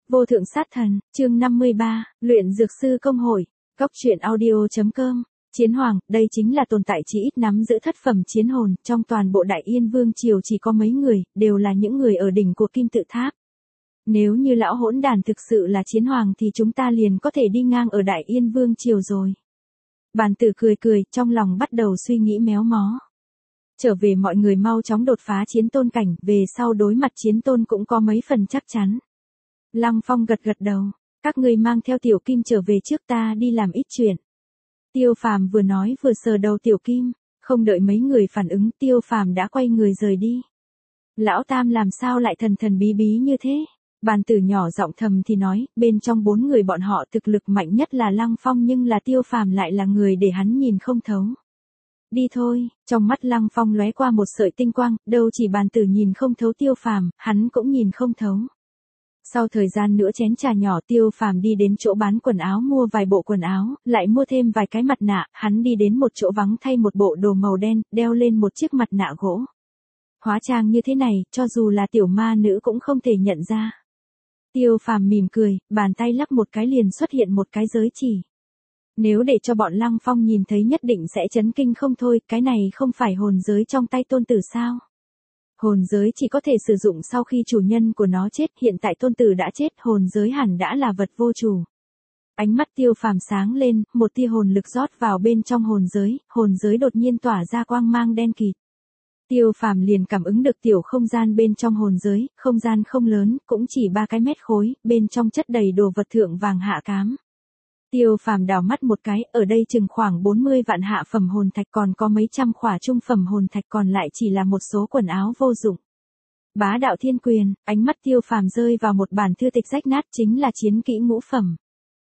Vô thượng sát thần, chương 53, luyện dược sư công hội, góc truyện audio.com. Chiến hoàng, đây chính là tồn tại chỉ ít nắm giữ thất phẩm chiến hồn, trong toàn bộ Đại Yên Vương triều chỉ có mấy người, đều là những người ở đỉnh của kim tự tháp. Nếu như lão hỗn đàn thực sự là chiến hoàng thì chúng ta liền có thể đi ngang ở Đại Yên Vương triều rồi. Bàn tử cười cười, trong lòng bắt đầu suy nghĩ méo mó. Trở về mọi người mau chóng đột phá chiến tôn cảnh, về sau đối mặt chiến tôn cũng có mấy phần chắc chắn. Lăng Phong gật gật đầu, các ngươi mang theo Tiểu Kim trở về trước, ta đi làm ít chuyện. Tiêu Phàm vừa nói vừa sờ đầu Tiểu Kim, không đợi mấy người phản ứng, Tiêu Phàm đã quay người rời đi. Lão Tam làm sao lại thần thần bí bí như thế? Bàn tử nhỏ giọng thầm thì nói, bên trong 4 người bọn họ thực lực mạnh nhất là Lăng Phong, nhưng là Tiêu Phàm lại là người để hắn nhìn không thấu. Đi thôi, trong mắt Lăng Phong lóe qua một sợi tinh quang, đâu chỉ bàn tử nhìn không thấu Tiêu Phàm, hắn cũng nhìn không thấu. Sau thời gian nữa chén trà nhỏ, Tiêu Phàm đi đến chỗ bán quần áo mua vài bộ quần áo, lại mua thêm vài cái mặt nạ, hắn đi đến một chỗ vắng thay một bộ đồ màu đen, đeo lên một chiếc mặt nạ gỗ. Hóa trang như thế này, cho dù là tiểu ma nữ cũng không thể nhận ra. Tiêu Phàm mỉm cười, bàn tay lắc một cái liền xuất hiện một cái giới chỉ. Nếu để cho bọn Lăng Phong nhìn thấy nhất định sẽ chấn kinh không thôi, cái này không phải hồn giới trong tay tôn tử sao? Hồn giới chỉ có thể sử dụng sau khi chủ nhân của nó chết, hiện tại tôn tử đã chết, hồn giới hẳn đã là vật vô chủ. Ánh mắt Tiêu Phàm sáng lên, một tia hồn lực rót vào bên trong hồn giới đột nhiên tỏa ra quang mang đen kịt. Tiêu Phàm liền cảm ứng được tiểu không gian bên trong hồn giới, không gian không lớn, cũng chỉ 3 cái mét khối, bên trong chất đầy đồ vật thượng vàng hạ cám. Tiêu Phàm đảo mắt một cái, ở đây chừng khoảng 40 vạn hạ phẩm hồn thạch, còn có mấy trăm khỏa trung phẩm hồn thạch, còn lại chỉ là một số quần áo vô dụng. Bá đạo thiên quyền, ánh mắt Tiêu Phàm rơi vào một bản thư tịch rách nát, chính là chiến kỹ ngũ phẩm.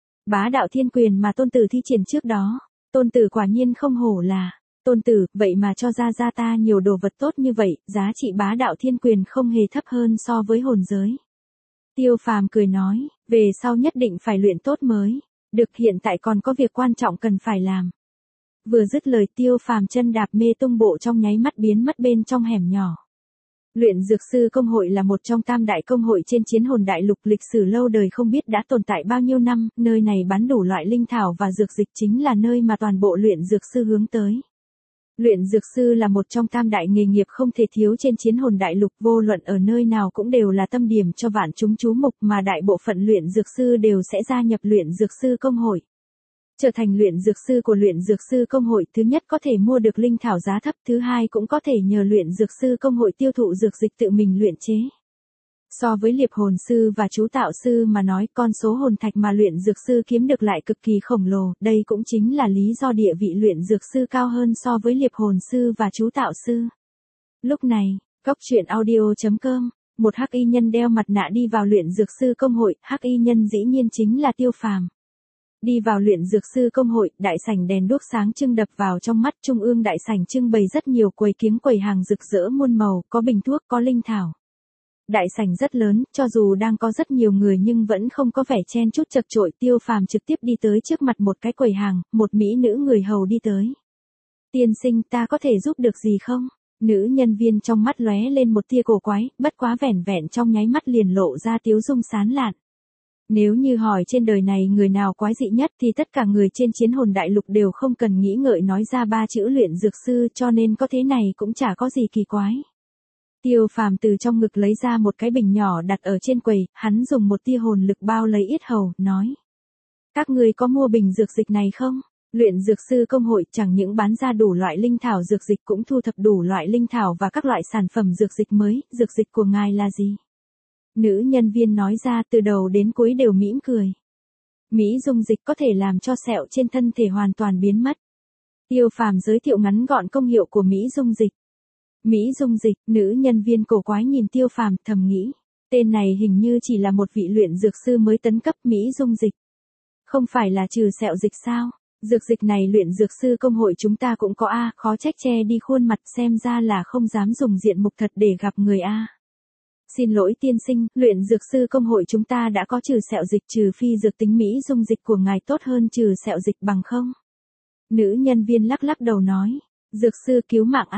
Bá đạo thiên quyền mà tôn tử thi triển trước đó, tôn tử quả nhiên không hổ là tôn tử, vậy mà cho ra ta nhiều đồ vật tốt như vậy, giá trị bá đạo thiên quyền không hề thấp hơn so với hồn giới. Tiêu Phàm cười nói, về sau nhất định phải luyện tốt mới. Được, hiện tại còn có việc quan trọng cần phải làm. Vừa dứt lời, Tiêu Phàm chân đạp mê tung bộ trong nháy mắt biến mất bên trong hẻm nhỏ. Luyện dược sư công hội là một trong 3 đại công hội trên chiến hồn đại lục, lịch sử lâu đời không biết đã tồn tại bao nhiêu năm, nơi này bán đủ loại linh thảo và dược dịch, chính là nơi mà toàn bộ luyện dược sư hướng tới. Luyện dược sư là một trong 3 đại nghề nghiệp không thể thiếu trên chiến hồn đại lục, vô luận ở nơi nào cũng đều là tâm điểm cho vạn chúng chú mục, mà đại bộ phận luyện dược sư đều sẽ gia nhập luyện dược sư công hội. Trở thành luyện dược sư của luyện dược sư công hội, thứ nhất có thể mua được linh thảo giá thấp, thứ hai cũng có thể nhờ luyện dược sư công hội tiêu thụ dược dịch tự mình luyện chế. So với liệp hồn sư và chú tạo sư mà nói, con số hồn thạch mà luyện dược sư kiếm được lại cực kỳ khổng lồ, đây cũng chính là lý do địa vị luyện dược sư cao hơn so với liệp hồn sư và chú tạo sư. Lúc này, góc truyện audio.com, một hắc y nhân đeo mặt nạ đi vào luyện dược sư công hội, hắc y nhân dĩ nhiên chính là Tiêu Phàm. Đi vào luyện dược sư công hội, đại sảnh đèn đuốc sáng trưng đập vào trong mắt, trung ương đại sảnh trưng bày rất nhiều quầy kiếng, quầy hàng rực rỡ muôn màu, có bình thuốc, có linh thảo. Đại sảnh rất lớn, cho dù đang có rất nhiều người nhưng vẫn không có vẻ chen chúc chật chội. Tiêu Phàm trực tiếp đi tới trước mặt một cái quầy hàng, một mỹ nữ người hầu đi tới. Tiên sinh, ta có thể giúp được gì không? Nữ nhân viên trong mắt lóe lên một tia cổ quái, bất quá vẻn vẹn trong nháy mắt liền lộ ra tiếu dung sán lạn. Nếu như hỏi trên đời này người nào quái dị nhất thì tất cả người trên chiến hồn đại lục đều không cần nghĩ ngợi nói ra 3 chữ luyện dược sư, cho nên có thế này cũng chả có gì kỳ quái. Tiêu Phàm từ trong ngực lấy ra một cái bình nhỏ đặt ở trên quầy, hắn dùng một tia hồn lực bao lấy yết hầu, nói. Các ngươi có mua bình dược dịch này không? Luyện dược sư công hội chẳng những bán ra đủ loại linh thảo dược dịch, cũng thu thập đủ loại linh thảo và các loại sản phẩm dược dịch mới. Dược dịch của ngài là gì? Nữ nhân viên nói ra, từ đầu đến cuối đều mỉm cười. Mỹ dung dịch có thể làm cho sẹo trên thân thể hoàn toàn biến mất. Tiêu Phàm giới thiệu ngắn gọn công hiệu của Mỹ dung dịch. Mỹ dung dịch, nữ nhân viên cổ quái nhìn Tiêu Phàm, thầm nghĩ. Tên này hình như chỉ là một vị luyện dược sư mới tấn cấp. Mỹ dung dịch. Không phải là trừ sẹo dịch sao? Dược dịch này luyện dược sư công hội chúng ta cũng có a, khó trách che đi khuôn mặt, xem ra là không dám dùng diện mục thật để gặp người a. Xin lỗi tiên sinh, luyện dược sư công hội chúng ta đã có trừ sẹo dịch, trừ phi dược tính Mỹ dung dịch của ngài tốt hơn trừ sẹo dịch bằng không? Nữ nhân viên lắc lắc đầu nói. Dược sư cứu mạng a.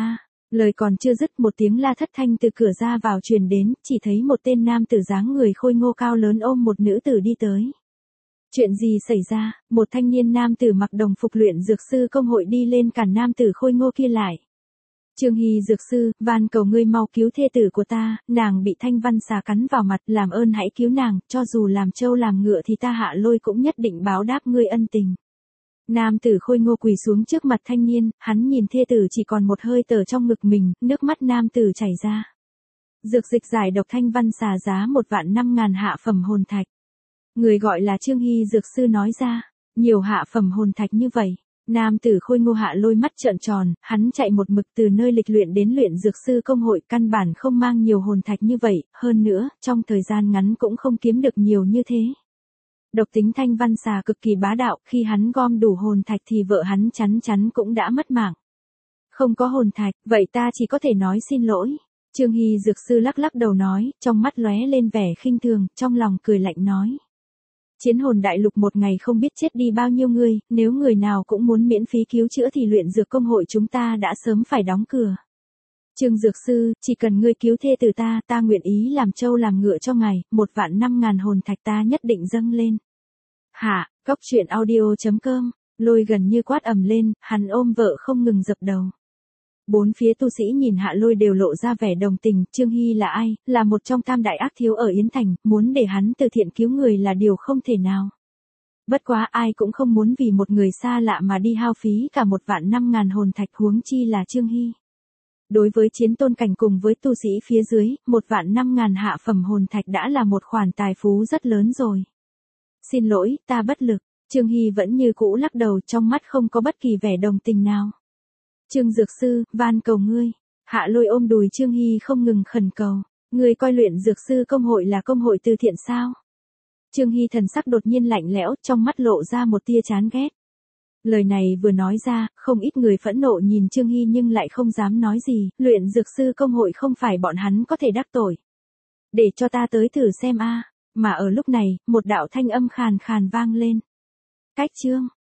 Lời còn chưa dứt một tiếng la thất thanh từ cửa ra vào truyền đến, chỉ thấy một tên nam tử dáng người khôi ngô cao lớn ôm một nữ tử đi tới. Chuyện gì xảy ra? Một thanh niên nam tử mặc đồng phục luyện dược sư công hội đi lên cản nam tử khôi ngô kia lại. Trương Hy dược sư, van cầu ngươi mau cứu thê tử của ta, nàng bị thanh văn xà cắn vào mặt, làm ơn hãy cứu nàng, cho dù làm trâu làm ngựa thì ta Hạ Lôi cũng nhất định báo đáp ngươi ân tình. Nam tử khôi ngô quỳ xuống trước mặt thanh niên, hắn nhìn thê tử chỉ còn một hơi tở trong ngực mình, nước mắt nam tử chảy ra. Dược dịch giải độc thanh văn xà giá 1.500.000 hạ phẩm hồn thạch. Người gọi là Trương Hy dược sư nói ra, nhiều hạ phẩm hồn thạch như vậy. Nam tử khôi ngô Hạ Lôi mắt trợn tròn, hắn chạy một mực từ nơi lịch luyện đến luyện dược sư công hội, căn bản không mang nhiều hồn thạch như vậy, hơn nữa, trong thời gian ngắn cũng không kiếm được nhiều như thế. Độc tính thanh văn xà cực kỳ bá đạo, khi hắn gom đủ hồn thạch thì vợ hắn chắn chắn cũng đã mất mạng. Không có hồn thạch, vậy ta chỉ có thể nói xin lỗi. Trương Hy dược sư lắc lắc đầu nói, trong mắt lóe lên vẻ khinh thường, trong lòng cười lạnh nói. Chiến hồn đại lục một ngày không biết chết đi bao nhiêu người, nếu người nào cũng muốn miễn phí cứu chữa thì luyện dược công hội chúng ta đã sớm phải đóng cửa. Trương dược sư, chỉ cần ngươi cứu thê tử ta, ta nguyện ý làm trâu làm ngựa cho ngài, 1.500.000 hồn thạch ta nhất định dâng lên. Hạ, Cóc Truyện Audio.com, Lôi gần như quát ầm lên, hắn ôm vợ không ngừng dập đầu. Bốn phía tu sĩ nhìn Hạ Lôi đều lộ ra vẻ đồng tình, Trương Hy là ai, là một trong tam đại ác thiếu ở Yến Thành, muốn để hắn từ thiện cứu người là điều không thể nào. Bất quá ai cũng không muốn vì một người xa lạ mà đi hao phí cả 1.500.000 hồn thạch, huống chi là Trương Hy. Đối với chiến tôn cảnh cùng với tu sĩ phía dưới, 1.500.000 hạ phẩm hồn thạch đã là một khoản tài phú rất lớn rồi. Xin lỗi, ta bất lực. Trương Hy vẫn như cũ lắc đầu, trong mắt không có bất kỳ vẻ đồng tình nào. Trương dược sư, van cầu ngươi. Hạ Lôi ôm đùi Trương Hy không ngừng khẩn cầu. Ngươi coi luyện dược sư công hội là công hội từ thiện sao? Trương Hy thần sắc đột nhiên lạnh lẽo, trong mắt lộ ra một tia chán ghét. Lời này vừa nói ra, không ít người phẫn nộ nhìn Trương Hy nhưng lại không dám nói gì, luyện dược sư công hội không phải bọn hắn có thể đắc tội. Để cho ta tới thử xem a. Mà ở lúc này, một đạo thanh âm khàn khàn vang lên. Cách chương.